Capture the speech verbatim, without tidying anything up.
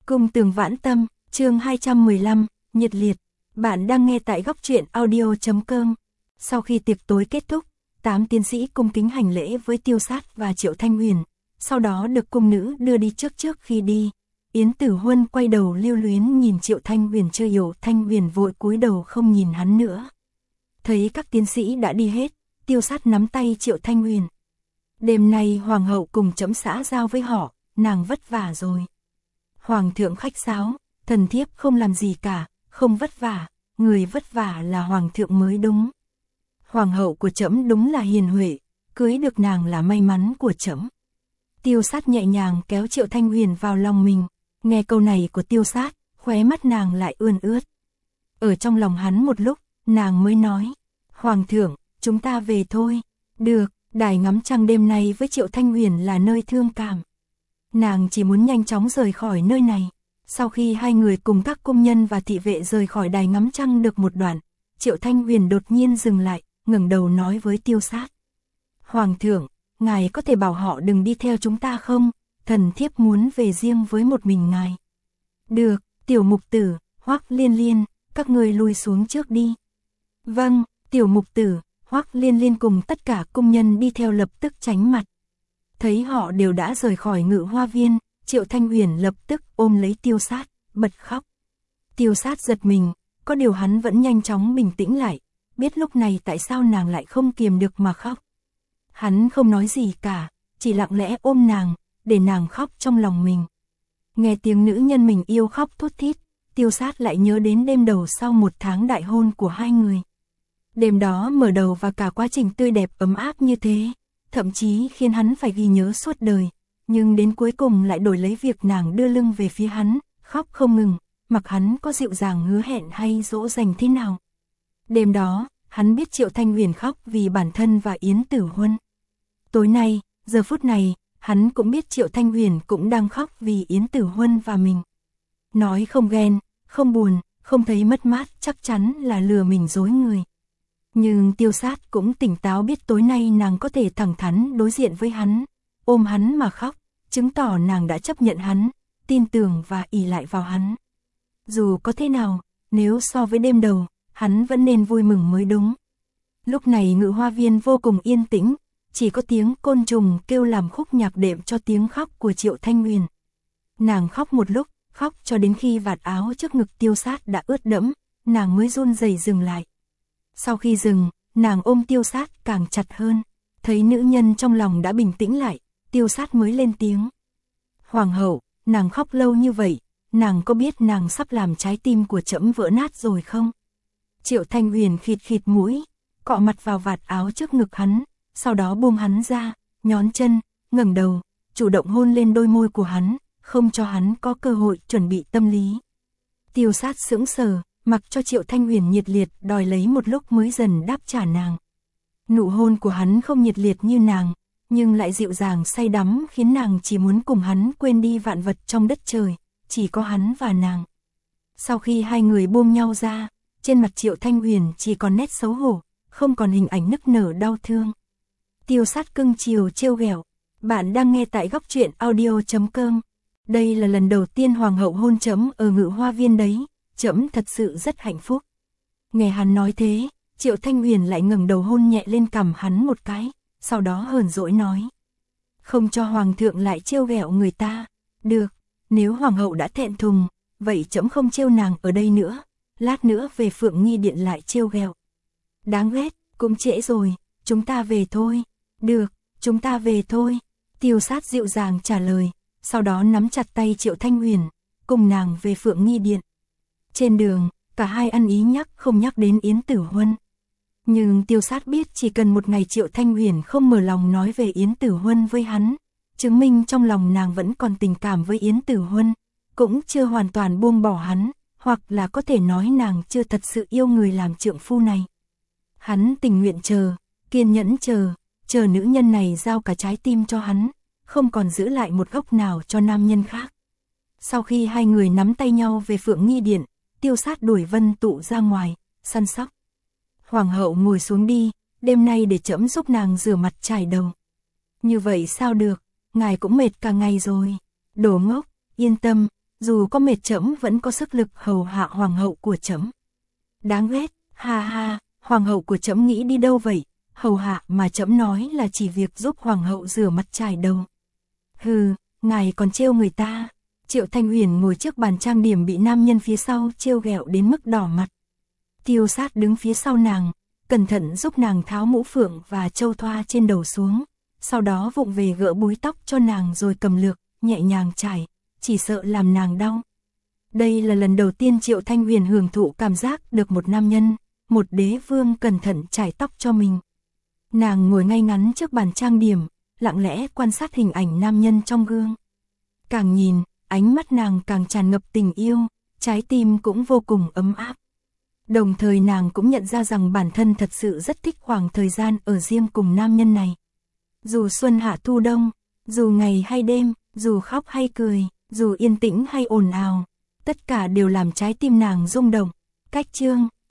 Cung Tường Vãn Tâm, chương hai trăm mười lăm, nhiệt liệt. Bạn đang nghe tại góc truyện audio chấm com. Sau khi tiệc tối kết thúc, tám tiến sĩ cung kính hành lễ với Tiêu Sát và Triệu Thanh Huyền, sau đó được cung nữ đưa đi trước trước khi đi. Yến Tử Huân quay đầu lưu luyến nhìn Triệu Thanh Huyền chưa hiểu, Thanh Huyền vội cúi đầu không nhìn hắn nữa. Thấy các tiến sĩ đã đi hết, Tiêu Sát nắm tay Triệu Thanh Huyền. Đêm nay hoàng hậu cùng chấm xã giao với họ, nàng vất vả rồi. Hoàng thượng khách sáo, thần thiếp không làm gì cả, không vất vả, người vất vả là hoàng thượng mới đúng. Hoàng hậu của trẫm đúng là hiền huệ, cưới được nàng là may mắn của trẫm. Tiêu Sát nhẹ nhàng kéo Triệu Thanh Huyền vào lòng mình, nghe câu này của Tiêu Sát, khóe mắt nàng lại ươn ướt. Ở trong lòng hắn một lúc, nàng mới nói, Hoàng thượng, chúng ta về thôi. Được, đài ngắm trăng đêm nay với Triệu Thanh Huyền là nơi thương cảm. Nàng chỉ muốn nhanh chóng rời khỏi nơi này. Sau khi hai người cùng các cung nhân và thị vệ rời khỏi đài ngắm trăng được một đoạn, Triệu Thanh Huyền đột nhiên dừng lại, ngẩng đầu nói với Tiêu Sát. Hoàng thượng, ngài có thể bảo họ đừng đi theo chúng ta không? Thần thiếp muốn về riêng với một mình ngài. Được, tiểu mục tử, Hoắc Liên Liên, các ngươi lui xuống trước đi. Vâng, tiểu mục tử, Hoắc Liên Liên cùng tất cả cung nhân đi theo lập tức tránh mặt. Thấy họ đều đã rời khỏi Ngự Hoa Viên, Triệu Thanh Huyền lập tức ôm lấy Tiêu Sát, bật khóc. Tiêu Sát giật mình, có điều hắn vẫn nhanh chóng bình tĩnh lại, biết lúc này tại sao nàng lại không kiềm được mà khóc. Hắn không nói gì cả, chỉ lặng lẽ ôm nàng, để nàng khóc trong lòng mình. Nghe tiếng nữ nhân mình yêu khóc thút thít, Tiêu Sát lại nhớ đến đêm đầu sau một tháng đại hôn của hai người. Đêm đó mở đầu và cả quá trình tươi đẹp ấm áp như thế, thậm chí khiến hắn phải ghi nhớ suốt đời, nhưng đến cuối cùng lại đổi lấy việc nàng đưa lưng về phía hắn, khóc không ngừng, mặc hắn có dịu dàng hứa hẹn hay dỗ dành thế nào. Đêm đó, hắn biết Triệu Thanh Huyền khóc vì bản thân và Yến Tử Huân. Tối nay, giờ phút này, hắn cũng biết Triệu Thanh Huyền cũng đang khóc vì Yến Tử Huân và mình. Nói không ghen, không buồn, không thấy mất mát chắc chắn là lừa mình dối người. Nhưng Tiêu Sát cũng tỉnh táo biết tối nay nàng có thể thẳng thắn đối diện với hắn, ôm hắn mà khóc, chứng tỏ nàng đã chấp nhận hắn, tin tưởng và ỷ lại vào hắn. Dù có thế nào, nếu so với đêm đầu, hắn vẫn nên vui mừng mới đúng. Lúc này Ngự Hoa Viên vô cùng yên tĩnh, chỉ có tiếng côn trùng kêu làm khúc nhạc đệm cho tiếng khóc của Triệu Thanh Huyền. Nàng khóc một lúc, khóc cho đến khi vạt áo trước ngực Tiêu Sát đã ướt đẫm, nàng mới run rẩy dừng lại. Sau khi dừng, nàng ôm Tiêu Sát càng chặt hơn, thấy nữ nhân trong lòng đã bình tĩnh lại, Tiêu Sát mới lên tiếng. Hoàng hậu, nàng khóc lâu như vậy, nàng có biết nàng sắp làm trái tim của trẫm vỡ nát rồi không? Triệu Thanh Huyền khịt khịt mũi, cọ mặt vào vạt áo trước ngực hắn, sau đó buông hắn ra, nhón chân, ngẩng đầu, chủ động hôn lên đôi môi của hắn, không cho hắn có cơ hội chuẩn bị tâm lý. Tiêu Sát sững sờ, mặc cho Triệu Thanh Huyền nhiệt liệt đòi lấy một lúc mới dần đáp trả nàng. Nụ hôn của hắn không nhiệt liệt như nàng, nhưng lại dịu dàng say đắm khiến nàng chỉ muốn cùng hắn quên đi vạn vật trong đất trời, chỉ có hắn và nàng. Sau khi hai người buông nhau ra, trên mặt Triệu Thanh Huyền chỉ còn nét xấu hổ, không còn hình ảnh nức nở đau thương. Tiêu Sát cưng chiều trêu ghẹo. Bạn đang nghe tại góc truyện audio chấm com. Đây là lần đầu tiên hoàng hậu hôn trẫm ở Ngự Hoa Viên đấy, trẫm thật sự rất hạnh phúc. Nghe hắn nói thế, Triệu Thanh Huyền lại ngẩng đầu hôn nhẹ lên cằm hắn một cái, sau đó hờn dỗi nói. Không cho hoàng thượng lại trêu ghẹo người ta. Được, nếu hoàng hậu đã thẹn thùng, vậy trẫm không trêu nàng ở đây nữa, lát nữa về Phượng Nghi Điện lại trêu ghẹo. Đáng ghét, cũng trễ rồi, chúng ta về thôi. Được, chúng ta về thôi. Tiêu Sát dịu dàng trả lời, sau đó nắm chặt tay Triệu Thanh Huyền, cùng nàng về Phượng Nghi Điện. Trên đường, cả hai ăn ý nhắc không nhắc đến Yến Tử Huân. Nhưng Tiêu Sát biết chỉ cần một ngày Triệu Thanh Huyền không mở lòng nói về Yến Tử Huân với hắn, chứng minh trong lòng nàng vẫn còn tình cảm với Yến Tử Huân, cũng chưa hoàn toàn buông bỏ hắn, hoặc là có thể nói nàng chưa thật sự yêu người làm trượng phu này. Hắn tình nguyện chờ, kiên nhẫn chờ, chờ nữ nhân này giao cả trái tim cho hắn, không còn giữ lại một góc nào cho nam nhân khác. Sau khi hai người nắm tay nhau về Phượng Nghi Điện, Tiêu Sát đuổi Vân Tụ ra ngoài, săn sóc. Hoàng hậu ngồi xuống đi, đêm nay để trẫm giúp nàng rửa mặt chải đầu. Như vậy sao được, ngài cũng mệt cả ngày rồi. Đồ ngốc, yên tâm, dù có mệt trẫm vẫn có sức lực hầu hạ hoàng hậu của trẫm. Đáng ghét, ha ha, hoàng hậu của trẫm nghĩ đi đâu vậy, hầu hạ mà trẫm nói là chỉ việc giúp hoàng hậu rửa mặt chải đầu. Hừ, ngài còn trêu người ta. Triệu Thanh Huyền ngồi trước bàn trang điểm bị nam nhân phía sau trêu ghẹo đến mức đỏ mặt. Tiêu Sát đứng phía sau nàng, cẩn thận giúp nàng tháo mũ phượng và châu thoa trên đầu xuống, sau đó vụng về gỡ búi tóc cho nàng rồi cầm lược, nhẹ nhàng chải, chỉ sợ làm nàng đau. Đây là lần đầu tiên Triệu Thanh Huyền hưởng thụ cảm giác được một nam nhân, một đế vương cẩn thận chải tóc cho mình. Nàng ngồi ngay ngắn trước bàn trang điểm, lặng lẽ quan sát hình ảnh nam nhân trong gương. Càng nhìn, ánh mắt nàng càng tràn ngập tình yêu, trái tim cũng vô cùng ấm áp. Đồng thời nàng cũng nhận ra rằng bản thân thật sự rất thích khoảng thời gian ở riêng cùng nam nhân này. Dù xuân hạ thu đông, dù ngày hay đêm, dù khóc hay cười, dù yên tĩnh hay ồn ào, tất cả đều làm trái tim nàng rung động. Cách chương